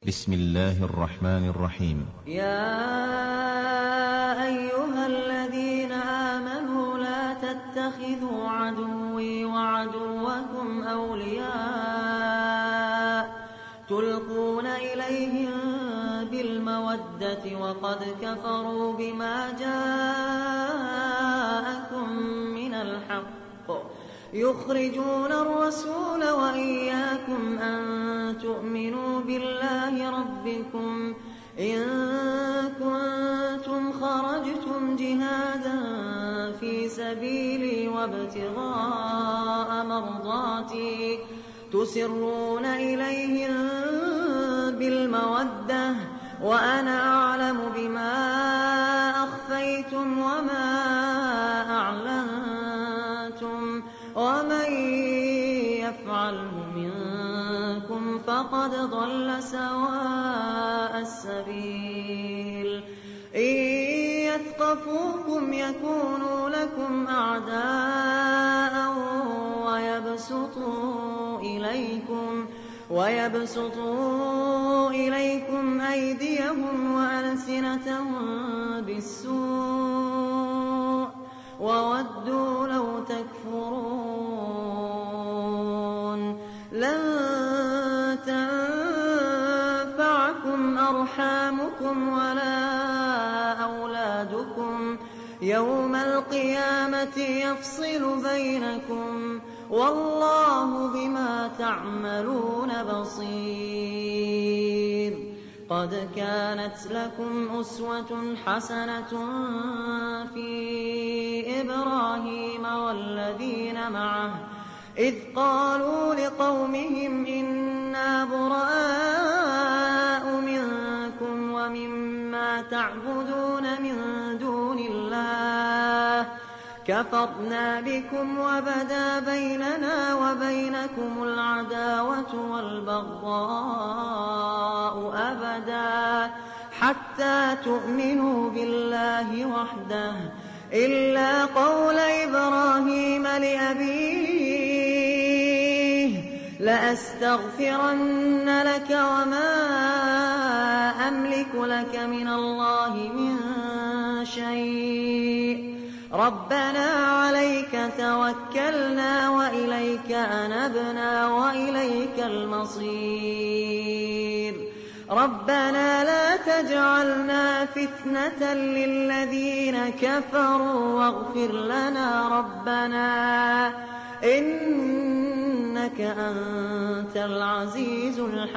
بسم الله الرحمن الرحيم. يا أيها الذين آمنوا لا تتخذوا عدوي وعدوكم أولياء تلقون إليهم بالمودة وقد كفروا بما جاءكم من الحق يخرجون الرسول وإياكم أن تؤمنوا بالله ربكم إن كنتم خرجتم جهادا في سبيلي وابتغاء مرضاتي تسرون إليهم بالمودة وأنا أعلم بما أخفيتم وما أعلنتم ومن يفعله منكم فقد ضل سواء السبيل إن يثقفوكم يكونوا لكم أعداء ويبسطوا إليكم أيديهم وألسنتهم بالسوء وودوا لو تكفرون لن تنفعكم أرحامكم ولا أولادكم يوم القيامة يفصل بينكم والله بما تعملون بصير قد كانت لكم أسوة حسنة في إبراهيم والذين معه إذ قالوا لقومهم إنا براء منكم ومما تعبدون من دون الله كفرنا بكم وبدا بيننا وبينكم العداوة والبغضاء أبدا حتى تؤمنوا بالله وحده إلا قول إبراهيم لأبيه لأستغفرن لك وما أملك لك من الله من شيء ربنا عليك توكلنا وإليك أنبنا وإليك المصير ربنا لا تجعلنا فتنة للذين كفروا واغفر لنا ربنا إنك أنت العزيز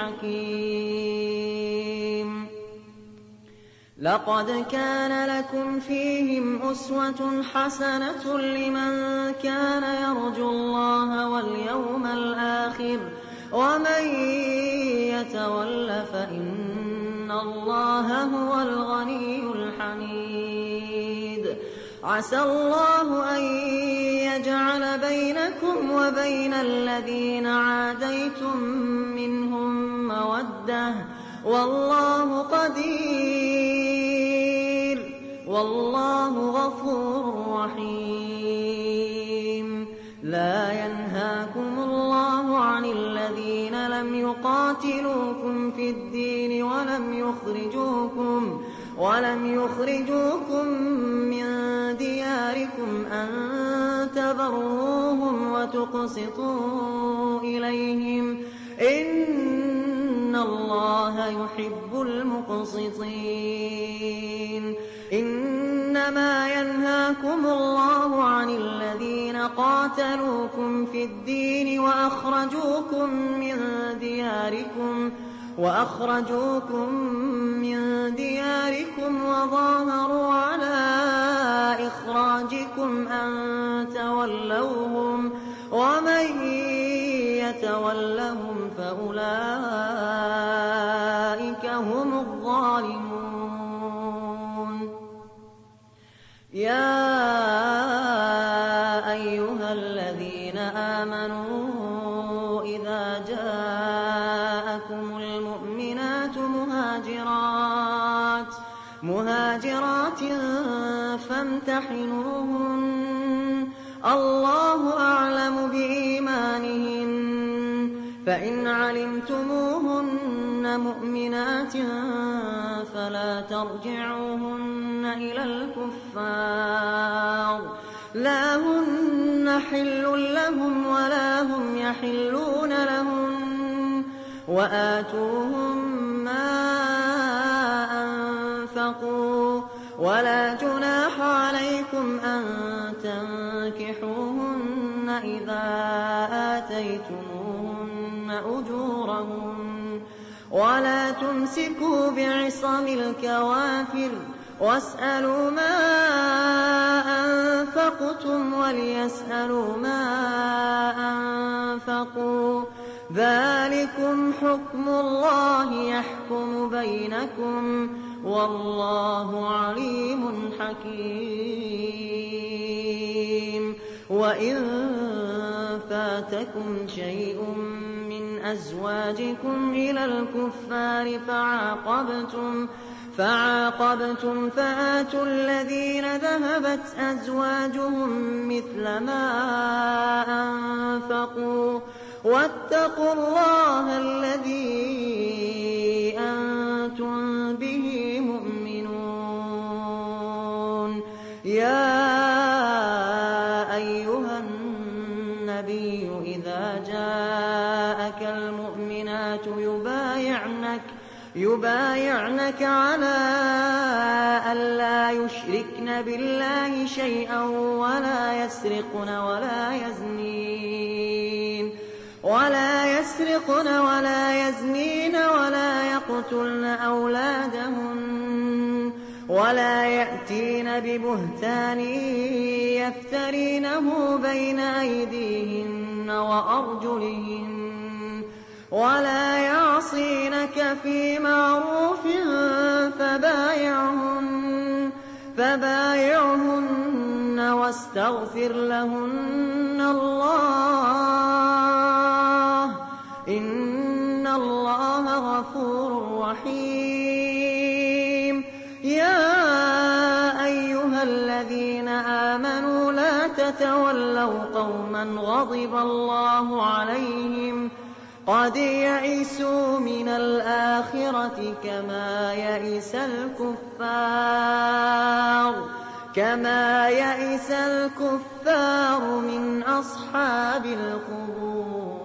الحكيم لقد كان لكم فيهم أسوة حسنة لمن كان يرجو الله واليوم الآخر ومن يتول فإن الله هو الغني الحميد عسى الله أن يجعل بينكم وبين الذين عاديتم منهم مودة والله قدير والله غفور رحيم لا ينهاكم الله عن الذين لم يقاتلوكم في الدين ولم يخرجوكم من دياركم أن تبروهم وتقسطوا إليهم إن الله يحب المقسطين إنما ينهاكم الله عن الذين قاتلوكم في الدين وأخرجوكم من دياركم وظاهروا على إخراجكم أن تولوهم ومن يتولهم فأولئك هم الظالمون يا أيها الذين آمنوا إذا جاءكم المؤمنات مهاجرات فامتحنوهن الله أعلم بإيمانهن فإن علمتموهن كن مؤمنات فلا ترجعوهن إلى الكفار لا هن حل لهم ولا هم يحلون لهن وآتوهم ما أنفقوا ولا جناح عليكم أن تنكحوهن إذا آتيتموهن أجورهن ولا تمسكوا بعصم الكوافر واسألوا ما أنفقتم وليسألوا ما أنفقوا ذلكم حكم الله يحكم بينكم والله عليم حكيم وإن فاتكم شيء من أزواجكم إلى الكفار فعاقبتم فآتوا الذين ذهبت أزواجهم مثل ما أنفقوا واتقوا الله الذي أنتم به مؤمنون يا أيها النبي إذا جاءك المؤمنات يبايعنك على ألا يشركن بالله شيئا ولا يسرقن ولا يزنين ولا يقتلن أولادهن ولا يأتين ببهتان يفترينه بين أيديهن وأرجلهن ولا يعصينك في معروف فبايعهن واستغفر لهن الله إن الله غفور رحيم يا أيها الذين آمنوا لا تتولوا قوما غضب الله عليهم قد يئسوا من الآخرة كما يئس الكفار من أصحاب القبور